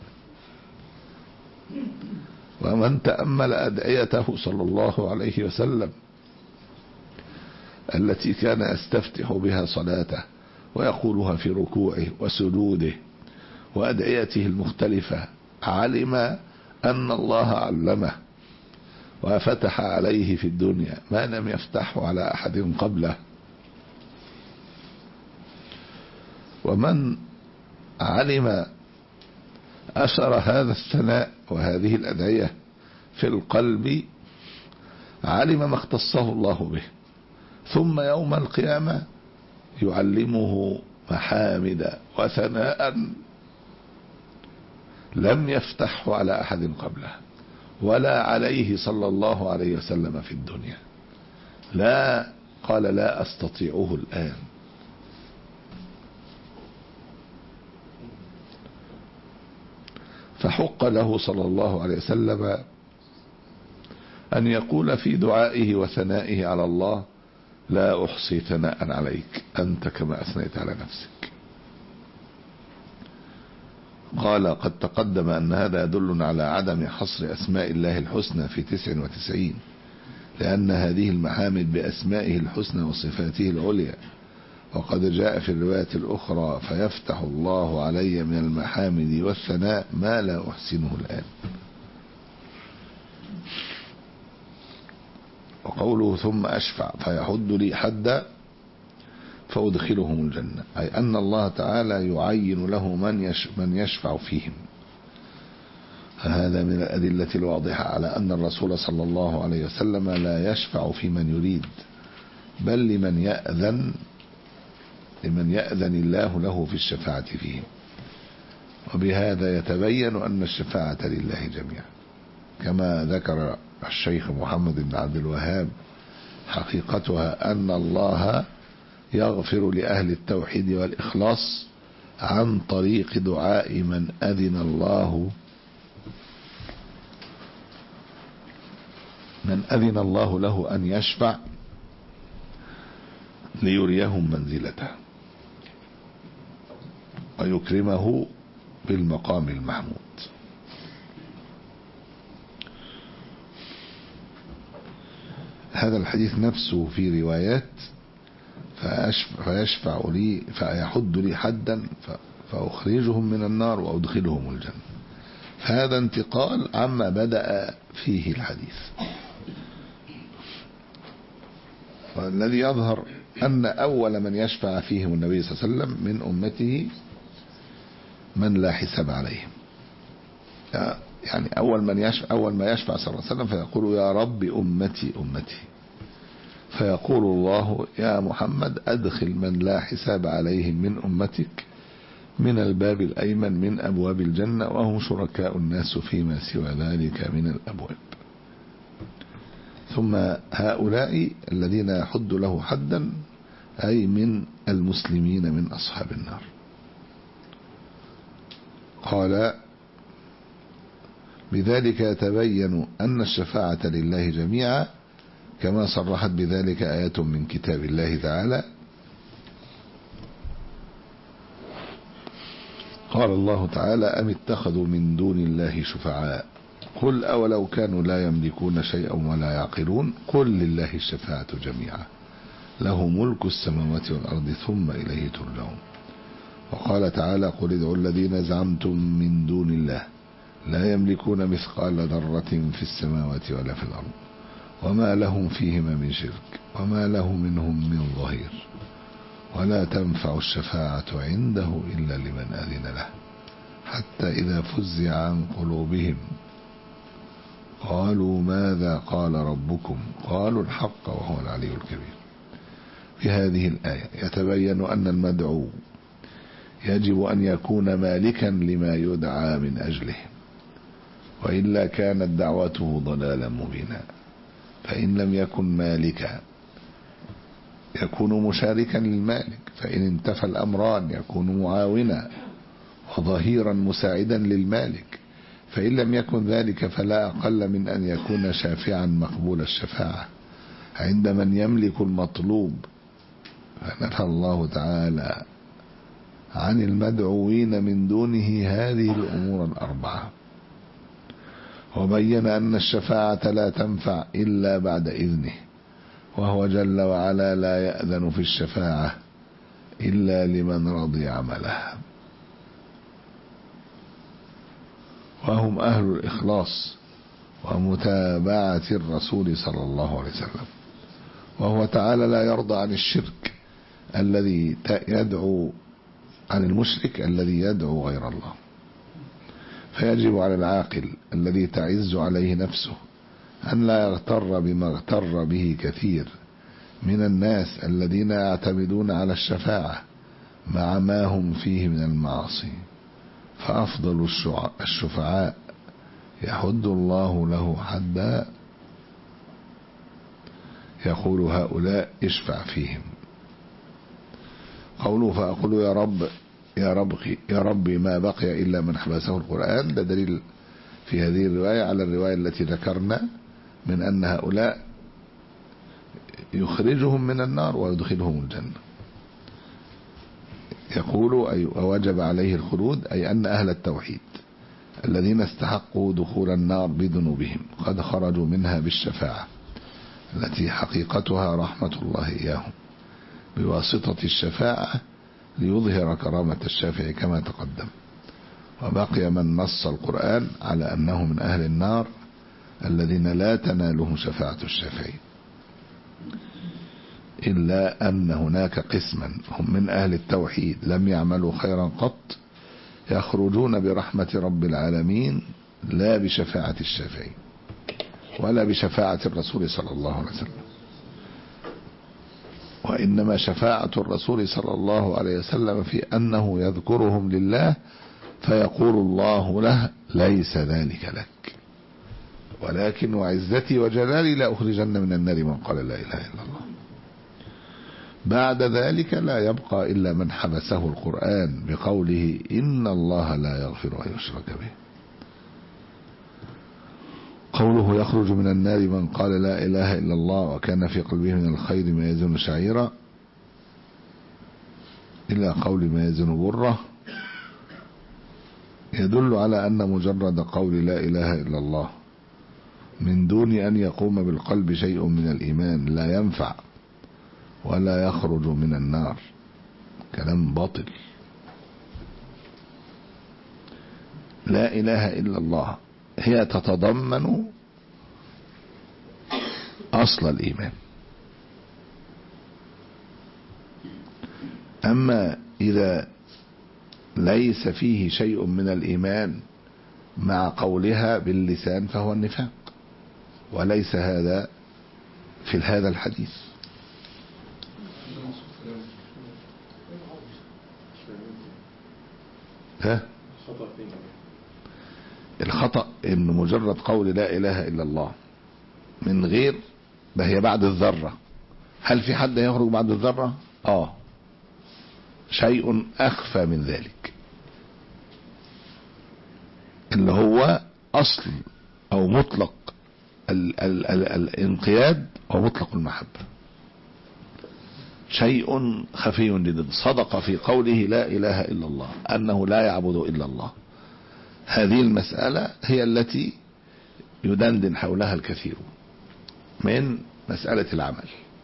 ومن تأمل أدعيته صلى الله عليه وسلم التي كان يستفتح بها صلاته ويقولها في ركوعه وسجوده وأدعيته المختلفة، علم أن الله علمه وفتح عليه في الدنيا ما لم يفتحه على أحد قبله. ومن علم أثر هذا الثناء وهذه الأدعية في القلب علم ما اختصه الله به، ثم يوم القيامة يعلمه محامد وثناء لم يفتحه على أحد قبله ولا عليه صلى الله عليه وسلم في الدنيا. لا قال لا أستطيعه الآن. فحق له صلى الله عليه وسلم أن يقول في دعائه وثنائه على الله لا أحصي ثناء عليك أنت كما أثنيت على نفسك. قال قد تقدم أن هذا يدل على عدم حصر أسماء الله الحسنى في تسع وتسعين، لأن هذه المحامد بأسمائه الحسنى وصفاته العليا. وقد جاء في الرواية الأخرى فيفتح الله علي من المحامد والثناء ما لا أحسنه الآن. وقوله ثم أشفع فيحد لي حدا فأدخلهم الجنة، أي أن الله تعالى يعين له من من يشفع فيهم. هذا من الأدلة الواضحة على أن الرسول صلى الله عليه وسلم لا يشفع في من يريد، بل لمن يأذن لمن يأذن الله له في الشفاعة فيهم. وبهذا يتبين أن الشفاعة لله جميعا، كما ذكر الشيخ محمد بن عبد الوهاب حقيقتها أن الله يغفر لأهل التوحيد والإخلاص عن طريق دعاء من أذن الله من أذن الله له أن يشفع ليريهم منزلته ويكرمه بالمقام المحمود. هذا الحديث نفسه في روايات فيشفع لي فيحد لي حدا فأخرجهم من النار وأدخلهم الجنة. هذا انتقال عما بدأ فيه الحديث. والذي يظهر أن أول من يشفع فيهم النبي صلى الله عليه وسلم من أمته من لا حساب عليهم. يعني أول من يشفع أول ما يشفع صلى الله عليه وسلم فيقول يا رب أمتي أمتي، فيقول الله يا محمد أدخل من لا حساب عليهم من أمتك من الباب الأيمن من أبواب الجنة، وهم شركاء الناس فيما سوى ذلك من الأبواب. ثم هؤلاء الذين يحد له حدا أي من المسلمين من أصحاب النار. قال بذلك يتبين أن الشفاعة لله جميعا، كما صرحت بذلك آيات من كتاب الله تعالى. قال الله تعالى أم اتخذوا من دون الله شفعاء قل أولو كانوا لا يملكون شيئا ولا يعقلون قل لله الشفاعة جميعا له ملك السماوات والأرض ثم إليه ترجعون. وقال تعالى قل ادعوا الذين زعمتم من دون الله لا يملكون مثقال ذرة في السماوات ولا في الأرض وما لهم فيهما من شرك وما له منهم من ظهير ولا تنفع الشفاعة عنده إلا لمن أذن له حتى إذا فزع عن قلوبهم قالوا ماذا قال ربكم قالوا الحق وهو العلي الكبير. في هذه الآية يتبين أن المدعو يجب أن يكون مالكا لما يدعى من أجله، وإلا كانت دعوته ضلالا مبينا. فإن لم يكن مالكا يكون مشاركا للمالك، فإن انتفى الأمران يكون معاونا وظهيرا مساعدا للمالك، فإن لم يكن ذلك فلا أقل من أن يكون شافعا مقبول الشفاعة عند من يملك المطلوب. فنفى الله تعالى عن المدعوين من دونه هذه الأمور الأربعة، وبين أن الشفاعة لا تنفع إلا بعد إذنه، وهو جل وعلا لا يأذن في الشفاعة إلا لمن رضي عمله، وهم أهل الإخلاص ومتابعة الرسول صلى الله عليه وسلم. وهو تعالى لا يرضى عن الشرك الذي يدعو عن المشرك الذي يدعو غير الله. فيجب على العاقل الذي تعز عليه نفسه أن لا يغتر بما اغتر به كثير من الناس الذين يعتمدون على الشفاعة مع ما هم فيه من المعاصي. فأفضل الشفعاء يحد الله له حدا يقول هؤلاء اشفع فيهم. قوله فأقول يا رب يا رب يا ربي ما بقي إلا من حبسه القرآن، ده دليل في هذه الرواية على الرواية التي ذكرنا من أن هؤلاء يخرجهم من النار ويدخلهم الجنة. يقول أي ووجب عليه الخلود، أي أن أهل التوحيد الذين استحقوا دخول النار بذنوبهم قد خرجوا منها بالشفاعة التي حقيقتها رحمة الله إياهم بواسطة الشفاعة ليظهر كرامة الشافع كما تقدم. وبقي من نص القرآن على أنه من أهل النار الذين لا تنالهم شفاعة الشافعين، إلا أن هناك قسما هم من أهل التوحيد لم يعملوا خيرا قط يخرجون برحمة رب العالمين لا بشفاعة الشافعين ولا بشفاعة الرسول صلى الله عليه وسلم، وإنما شفاعة الرسول صلى الله عليه وسلم في أنه يذكرهم لله فيقول الله له ليس ذلك لك، ولكن وعزتي وجلالي لا أخرجن من النار من قال لا إله إلا الله. بعد ذلك لا يبقى إلا من حبسه القرآن بقوله إن الله لا يغفر أن يشرك به. قوله يخرج من النار من قال لا إله إلا الله وكان في قلبه من الخير ما يزن شعيرا إلا قول ما يزن بره، يدل على أن مجرد قول لا إله إلا الله من دون أن يقوم بالقلب شيء من الإيمان لا ينفع ولا يخرج من النار، كلام باطل. لا إله إلا الله هي تتضمن أصل الإيمان، أما إذا ليس فيه شيء من الإيمان مع قولها باللسان فهو النفاق، وليس هذا في هذا الحديث. ها؟ الخطأ إن مجرد قول لا إله إلا الله من غير ده هي بعد الذرة. هل في حد يخرج بعد الذرة؟ آه شيء أخفى من ذلك، اللي هو أصل أو مطلق ال ال ال الانقياد أو مطلق المحبة، شيء خفي جدا. صدق في قوله لا إله إلا الله، أنه لا يعبد إلا الله. هذه المسألة هي التي يدندن حولها الكثير من مسألة العمل.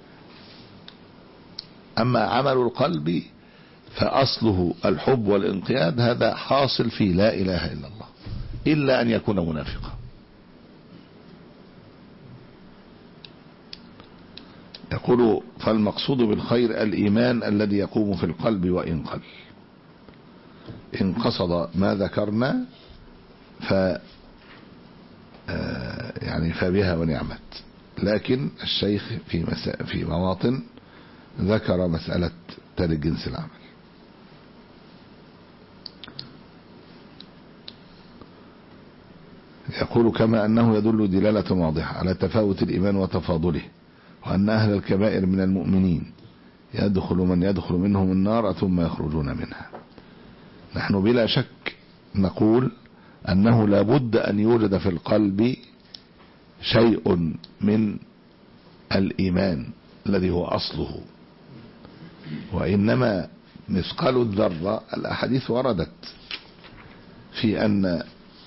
أما عمل القلب فأصله الحب والانقياد، هذا حاصل في لا إله إلا الله، إلا أن يكون منافقا. يقول فالمقصود بالخير الإيمان الذي يقوم في القلب وإن قل. إن قصد ما ذكرنا ف يعني فبها ونعمت، لكن الشيخ في مسا في مواطن ذكر مسألة تارك جنس العمل. يقول كما أنه يدل دلالة واضحة على تفاوت الإيمان وتفاضله، وأن أهل الكبائر من المؤمنين يدخل من يدخل منهم النار ثم يخرجون منها. نحن بلا شك نقول أنه لا بد أن يوجد في القلب شيء من الإيمان الذي هو أصله، وإنما مثقال الذرة. الأحاديث وردت في أن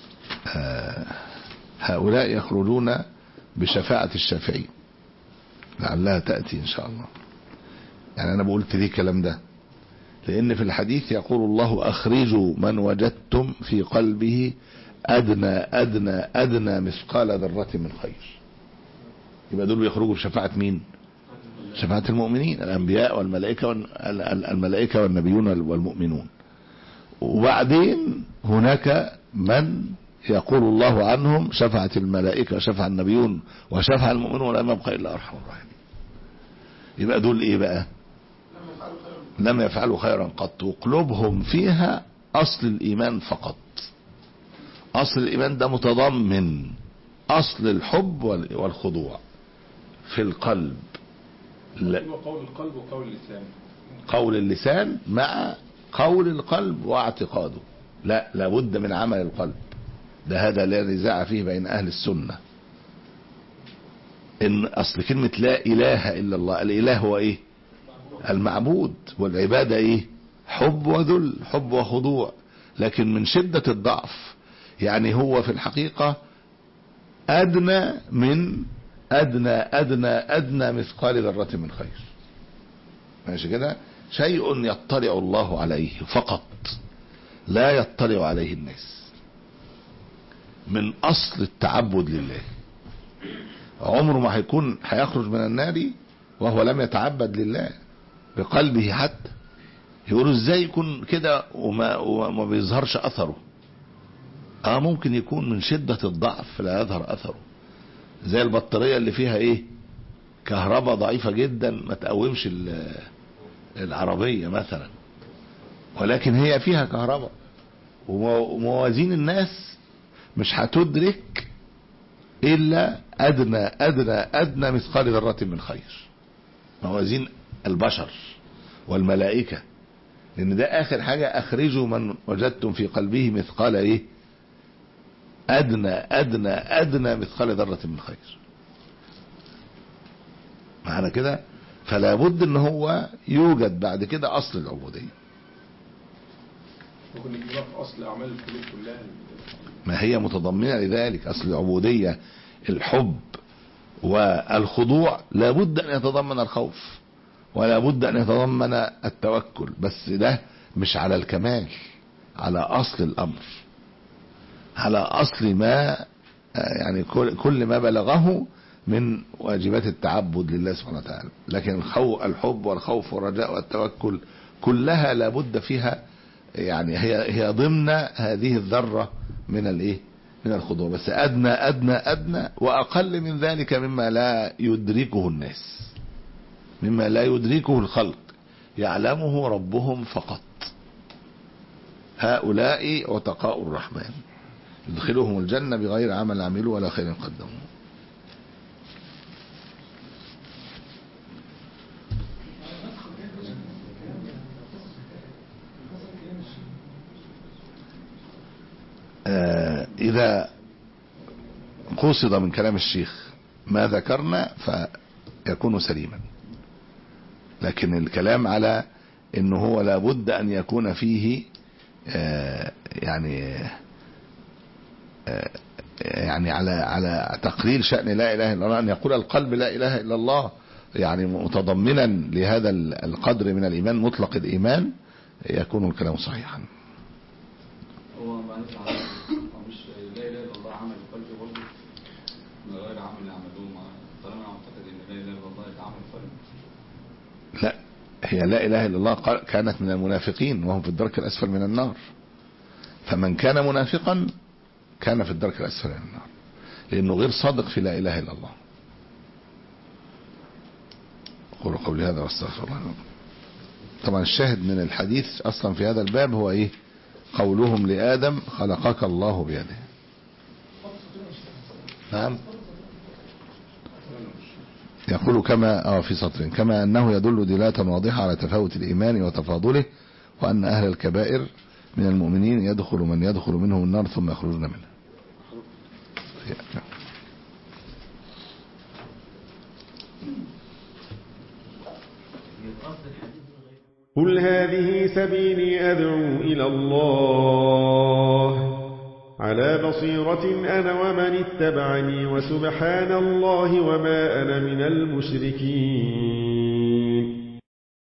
هؤلاء يخرجون بشفاعة الشافعين، لعلها تأتي إن شاء الله. يعني أنا بقولت ليه كلام ده لأن في الحديث يقول الله أخرجوا من وجدتم في قلبه أدنى أدنى أدنى مثقال ذرة من خير. يبقى دول يخرجوا بشفاعة مين؟ شفاعة المؤمنين، الأنبياء والملائكة والملائكة والنبيون والمؤمنون. وبعدين هناك من يقول الله عنهم شفاعة الملائكة وشفاعة النبيون وشفاعة المؤمنون ولم يبقى إلا أرحم الراحمين. يبقى دول إيه بقى؟ لم يفعلوا خيرا قط، وقلوبهم فيها أصل الإيمان فقط. أصل الإيمان ده متضمن أصل الحب والخضوع في القلب. قول القلب وقول اللسان، قول اللسان مع قول القلب واعتقاده. لا لابد من عمل القلب، ده هذا لا نزاع فيه بين أهل السنة. إن أصل كلمة لا إله إلا الله، الإله هو إيه؟ المعبود، والعبادة إيه؟ حب وذل، حب وخضوع. لكن من شدة الضعف يعني هو في الحقيقة أدنى من أدنى أدنى أدنى مثقال ذرة من خير. ماشي كده؟ شيء يطلع الله عليه فقط، لا يطلع عليه الناس. من أصل التعبد لله، عمره ما هيكون هيخرج من النار وهو لم يتعبد لله بقلبه حتى. يقولوا ازاي يكون كده وما, وما بيظهرش أثره؟ اه ممكن يكون من شدة الضعف لا يظهر أثره، زي البطارية اللي فيها ايه؟ كهرباء ضعيفة جدا ما تقومش العربية مثلا، ولكن هي فيها كهرباء. وموازين الناس مش هتدرك إلا أدنى أدنى أدنى مثقال ذرة من خير. موازين البشر والملائكة، لأن ده آخر حاجة. أخرجوا من وجدتم في قلبه مثقال إيه؟ أدنى أدنى أدنى مثقال ذرة من خير. معنى كده فلا بد ان هو يوجد بعد كده أصل العبودية. ممكن يجيب في أصل أعمال القلوب كلها، ما هي متضمنة لذلك. أصل العبودية الحب والخضوع لا بد أن يتضمن الخوف ولا بد أن يتضمن التوكل، بس ده مش على الكمال، على أصل الأمر، على أصل ما يعني كل ما بلغه من واجبات التعبد لله سبحانه وتعالى. لكن الحب والخوف والرجاء والتوكل كلها لابد فيها يعني هي هي ضمن هذه الذرة من الايه من الخضوع، بس ادنى ادنى ادنى واقل من ذلك مما لا يدركه الناس، مما لا يدركه الخلق، يعلمه ربهم فقط. هؤلاء عتقاء الرحمن يدخلهم الجنة بغير عمل عملوا ولا خير قدموا. آه إذا قصد من كلام الشيخ ما ذكرنا فيكون سليما، لكن الكلام على انه هو لابد ان يكون فيه آه يعني آه يعني على على تقرير شأن لا اله الا الله، ان يقول القلب لا اله الا الله يعني متضمنا لهذا القدر من الايمان مطلق الايمان، يكون الكلام صحيحا. هو معلش مش لا اله الا الله عمل القلب برضه من غير عمل يعملوه، طالما اعتقد ان لا اله الا الله يتعمل القلب. لا، هي لا اله الا الله كانت من المنافقين وهم في الدرك الاسفل من النار، فمن كان منافقا كان في الدرك الاسفل من النار لانه غير صادق في لا اله الا الله. اقول قولي هذا واستغفر الله. طبعا الشاهد من الحديث اصلا في هذا الباب هو ايه؟ قولهم لآدم خلقك الله بيده. نعم، يقول كما اه في سطر كما انه يدل دلالة واضحة على تفاوت الايمان وتفاضله، وان اهل الكبائر من المؤمنين يدخل من يدخل منهم النار ثم يخرجون منها. قل هذه سبيلي أدعو إلى الله على بصيرة أنا ومن اتبعني وسبحان الله وما أنا من المشركين.